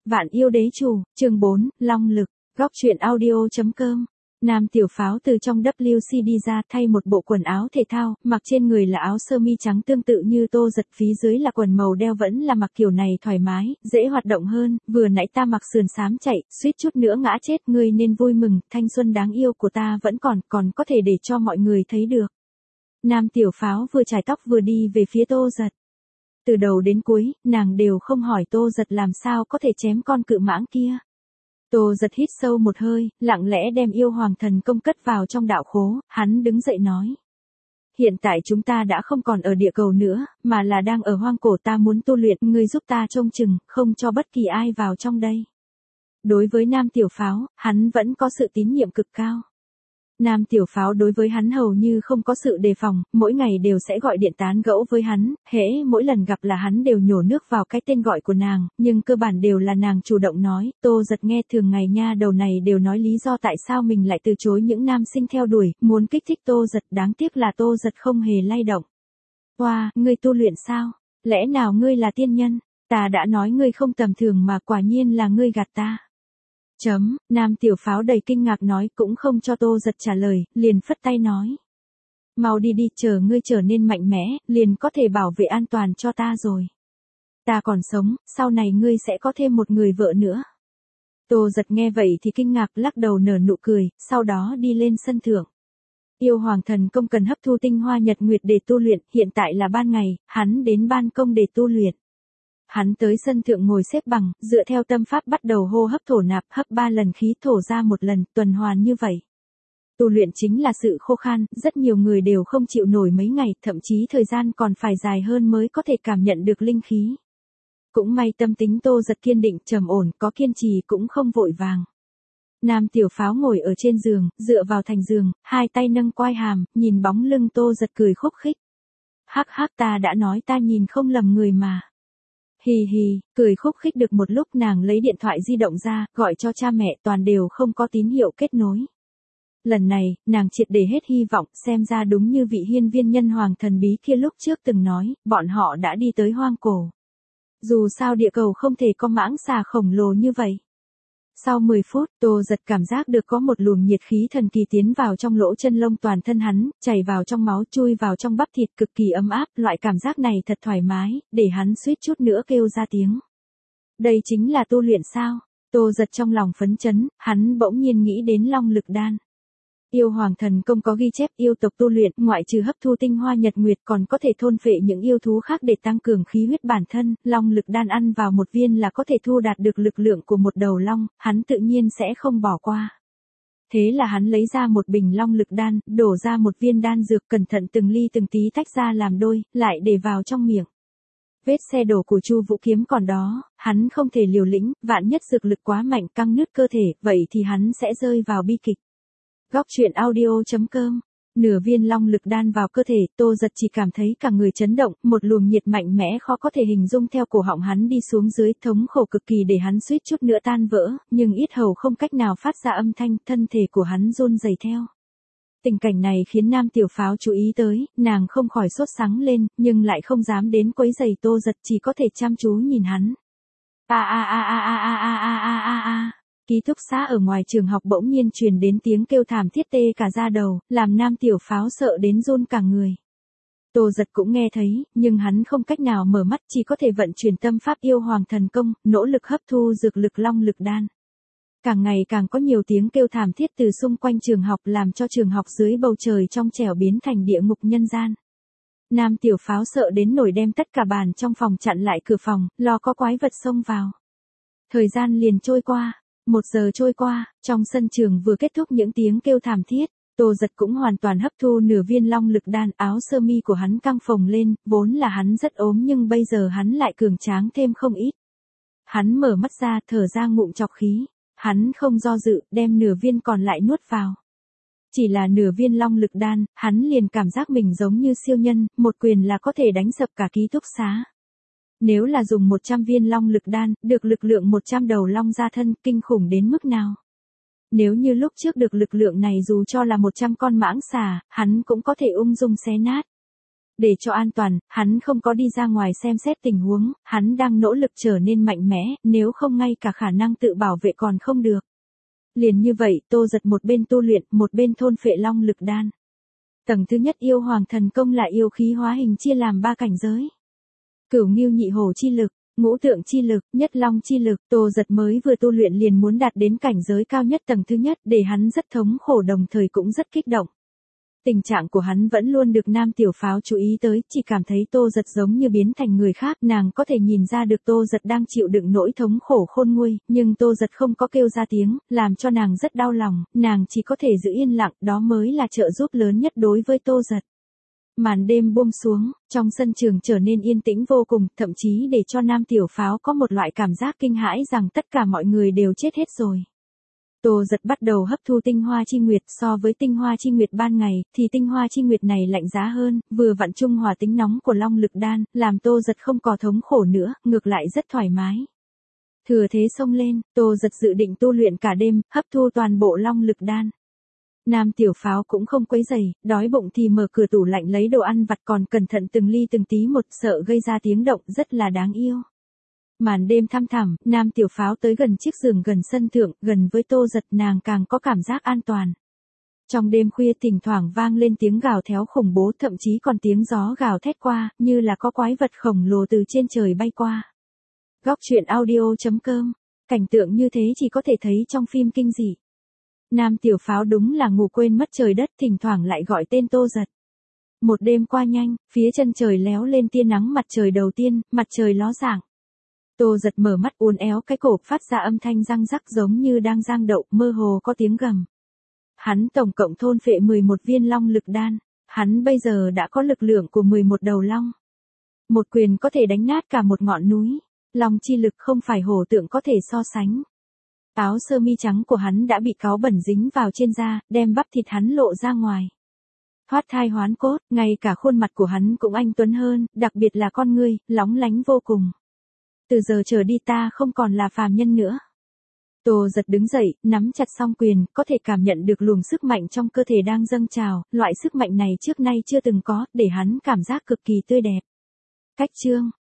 Vạn yêu đế chủ, chương 4, Long lực, góc truyện audio.com. Nam tiểu pháo từ trong WC đi ra thay một bộ quần áo thể thao, mặc trên người là áo sơ mi trắng tương tự như Tô Giật, phía dưới là quần màu đeo vẫn là mặc kiểu này thoải mái, dễ hoạt động hơn, vừa nãy ta mặc sườn xám chạy, suýt chút nữa ngã chết, ngươi nên vui mừng, thanh xuân đáng yêu của ta vẫn còn có thể để cho mọi người thấy được. Nam tiểu pháo vừa chải tóc vừa đi về phía Tô Giật. Từ đầu đến cuối, nàng đều không hỏi Tô Giật làm sao có thể chém con cự mãng kia. Tô Giật hít sâu một hơi, lặng lẽ đem yêu hoàng thần công cất vào trong đạo khố, hắn đứng dậy nói. Hiện tại chúng ta đã không còn ở địa cầu nữa, mà là đang ở hoang cổ, ta muốn tu luyện, ngươi giúp ta trông chừng, không cho bất kỳ ai vào trong đây. Đối với Nam tiểu pháo, hắn vẫn có sự tín nhiệm cực cao. Nam tiểu pháo đối với hắn hầu như không có sự đề phòng, mỗi ngày đều sẽ gọi điện tán gẫu với hắn, hễ mỗi lần gặp là hắn đều nhổ nước vào cái tên gọi của nàng, nhưng cơ bản đều là nàng chủ động nói. Tô Giật nghe thường ngày nha đầu này đều nói lý do tại sao mình lại từ chối những nam sinh theo đuổi, muốn kích thích Tô Giật, đáng tiếc là Tô Giật không hề lay động. Wow, ngươi tu luyện sao? Lẽ nào ngươi là tiên nhân? Ta đã nói ngươi không tầm thường mà quả nhiên là ngươi gạt ta. Nam tiểu pháo đầy kinh ngạc nói, cũng không cho Tô Giật trả lời, liền phất tay nói. Mau đi đi, chờ ngươi trở nên mạnh mẽ, liền có thể bảo vệ an toàn cho ta rồi. Ta còn sống, sau này ngươi sẽ có thêm một người vợ nữa. Tô Giật nghe vậy thì kinh ngạc, lắc đầu nở nụ cười, sau đó đi lên sân thượng. Yêu hoàng thần công cần hấp thu tinh hoa nhật nguyệt để tu luyện, hiện tại là ban ngày, hắn đến ban công để tu luyện. Hắn tới sân thượng ngồi xếp bằng, dựa theo tâm pháp bắt đầu hô hấp thổ nạp, hấp 3 lần khí, thổ ra 1 lần, tuần hoàn như vậy. Tu luyện chính là sự khô khan, rất nhiều người đều không chịu nổi mấy ngày, thậm chí thời gian còn phải dài hơn mới có thể cảm nhận được linh khí. Cũng may tâm tính Tô Giật kiên định, trầm ổn, có kiên trì cũng không vội vàng. Nam tiểu pháo ngồi ở trên giường, dựa vào thành giường, hai tay nâng quai hàm, nhìn bóng lưng Tô Giật cười khúc khích. Hắc hắc, ta đã nói ta nhìn không lầm người mà. Hì hì, cười khúc khích được một lúc, nàng lấy điện thoại di động ra, gọi cho cha mẹ, toàn đều không có tín hiệu kết nối. Lần này, nàng triệt để hết hy vọng, xem ra đúng như vị hiên viên nhân hoàng thần bí kia lúc trước từng nói, bọn họ đã đi tới hoang cổ. Dù sao địa cầu không thể có mãng xà khổng lồ như vậy. Sau 10 phút, Tô Giật cảm giác được có một luồng nhiệt khí thần kỳ tiến vào trong lỗ chân lông toàn thân hắn, chảy vào trong máu, chui vào trong bắp thịt, cực kỳ ấm áp, loại cảm giác này thật thoải mái, để hắn suýt chút nữa kêu ra tiếng. Đây chính là tu luyện sao? Tô Giật trong lòng phấn chấn, hắn bỗng nhiên nghĩ đến long lực đan. Yêu hoàng thần công có ghi chép yêu tộc tu luyện, ngoại trừ hấp thu tinh hoa nhật nguyệt còn có thể thôn phệ những yêu thú khác để tăng cường khí huyết bản thân, long lực đan ăn vào một viên là có thể thu đạt được lực lượng của một đầu long, hắn tự nhiên sẽ không bỏ qua. Thế là hắn lấy ra một bình long lực đan, đổ ra một viên đan dược, cẩn thận từng ly từng tí tách ra làm đôi, lại để vào trong miệng. Vết xe đổ của Chu Vũ Kiếm còn đó, hắn không thể liều lĩnh, vạn nhất dược lực quá mạnh căng nứt cơ thể, vậy thì hắn sẽ rơi vào bi kịch. Góc truyện audio.com. Nửa viên long lực đan vào cơ thể, Tô Giật chỉ cảm thấy cả người chấn động, một luồng nhiệt mạnh mẽ khó có thể hình dung theo cổ họng hắn đi xuống dưới, thống khổ cực kỳ để hắn suýt chút nữa tan vỡ, nhưng yết hầu không cách nào phát ra âm thanh, thân thể của hắn run rẩy theo. Tình cảnh này khiến Nam tiểu pháo chú ý tới, nàng không khỏi sốt sắng lên, nhưng lại không dám đến quấy rầy Tô Giật, chỉ có thể chăm chú nhìn hắn. Ký túc xá ở ngoài trường học bỗng nhiên truyền đến tiếng kêu thảm thiết tê cả da đầu, làm Nam tiểu pháo sợ đến run cả người. Tô Giật cũng nghe thấy, nhưng hắn không cách nào mở mắt, chỉ có thể vận chuyển tâm pháp yêu hoàng thần công, nỗ lực hấp thu dược lực long lực đan. Càng ngày càng có nhiều tiếng kêu thảm thiết từ xung quanh trường học, làm cho trường học dưới bầu trời trong trẻo biến thành địa ngục nhân gian. Nam tiểu pháo sợ đến nổi đem tất cả bàn trong phòng chặn lại cửa phòng, lo có quái vật xông vào. Thời gian liền trôi qua. 1 giờ trôi qua, trong sân trường vừa kết thúc những tiếng kêu thảm thiết, Tô Giật cũng hoàn toàn hấp thu nửa viên long lực đan, áo sơ mi của hắn căng phồng lên, vốn là hắn rất ốm nhưng bây giờ hắn lại cường tráng thêm không ít. Hắn mở mắt ra, thở ra ngụm trọc khí, hắn không do dự, đem nửa viên còn lại nuốt vào. Chỉ là nửa viên long lực đan, hắn liền cảm giác mình giống như siêu nhân, một quyền là có thể đánh sập cả ký túc xá. Nếu là dùng 100 viên long lực đan, được lực lượng 100 đầu long ra thân, kinh khủng đến mức nào. Nếu như lúc trước được lực lượng này dù cho là 100 con mãng xà, hắn cũng có thể ung dung xé nát. Để cho an toàn, hắn không có đi ra ngoài xem xét tình huống, hắn đang nỗ lực trở nên mạnh mẽ, nếu không ngay cả khả năng tự bảo vệ còn không được. Liền như vậy, Tô Giật một bên tu luyện, một bên thôn phệ long lực đan. Tầng thứ nhất yêu hoàng thần công là yêu khí hóa hình chia làm 3 cảnh giới. Cửu Ngưu Nhị Hổ chi lực, Ngũ Tượng chi lực, Nhất Long chi lực, Tô Giật mới vừa tu luyện liền muốn đạt đến cảnh giới cao nhất tầng thứ nhất, để hắn rất thống khổ đồng thời cũng rất kích động. Tình trạng của hắn vẫn luôn được Nam Tiểu Pháo chú ý tới, chỉ cảm thấy Tô Giật giống như biến thành người khác, nàng có thể nhìn ra được Tô Giật đang chịu đựng nỗi thống khổ khôn nguôi, nhưng Tô Giật không có kêu ra tiếng, làm cho nàng rất đau lòng, nàng chỉ có thể giữ yên lặng, đó mới là trợ giúp lớn nhất đối với Tô Giật. Màn đêm buông xuống, trong sân trường trở nên yên tĩnh vô cùng, thậm chí để cho Nam Tiểu Pháo có một loại cảm giác kinh hãi rằng tất cả mọi người đều chết hết rồi. Tô Giật bắt đầu hấp thu tinh hoa chi nguyệt, so với tinh hoa chi nguyệt ban ngày, thì tinh hoa chi nguyệt này lạnh giá hơn, vừa vặn trung hòa tính nóng của long lực đan, làm Tô Giật không có thống khổ nữa, ngược lại rất thoải mái. Thừa thế xông lên, Tô Giật dự định tu luyện cả đêm, hấp thu toàn bộ long lực đan. Nam Tiểu Pháo cũng không quấy rầy, đói bụng thì mở cửa tủ lạnh lấy đồ ăn vặt còn cẩn thận từng ly từng tí một, sợ gây ra tiếng động, rất là đáng yêu. Màn đêm thăm thẳm, Nam Tiểu Pháo tới gần chiếc giường gần sân thượng, gần với Tô Giật nàng càng có cảm giác an toàn. Trong đêm khuya thỉnh thoảng vang lên tiếng gào thét khủng bố, thậm chí còn tiếng gió gào thét qua, như là có quái vật khổng lồ từ trên trời bay qua. Góc truyện audio.com, cảnh tượng như thế chỉ có thể thấy trong phim kinh dị. Nam Tiểu Pháo đúng là ngủ quên mất trời đất, thỉnh thoảng lại gọi tên Tô Giật. Một đêm qua nhanh, phía chân trời léo lên tia nắng mặt trời đầu tiên, mặt trời ló dạng. Tô Giật mở mắt uốn éo cái cổ, phát ra âm thanh răng rắc giống như đang rang đậu, mơ hồ có tiếng gầm. Hắn tổng cộng thôn phệ 11 viên long lực đan, hắn bây giờ đã có lực lượng của 11 đầu long. Một quyền có thể đánh nát cả một ngọn núi, long chi lực không phải hổ tượng có thể so sánh. Áo sơ mi trắng của hắn đã bị cáu bẩn dính vào trên da, đem bắp thịt hắn lộ ra ngoài. Thoát thai hoán cốt, ngay cả khuôn mặt của hắn cũng anh tuấn hơn, đặc biệt là con ngươi, lóng lánh vô cùng. Từ giờ trở đi ta không còn là phàm nhân nữa. Tô Giật đứng dậy, nắm chặt song quyền, có thể cảm nhận được luồng sức mạnh trong cơ thể đang dâng trào, loại sức mạnh này trước nay chưa từng có, để hắn cảm giác cực kỳ tươi đẹp. Cách chương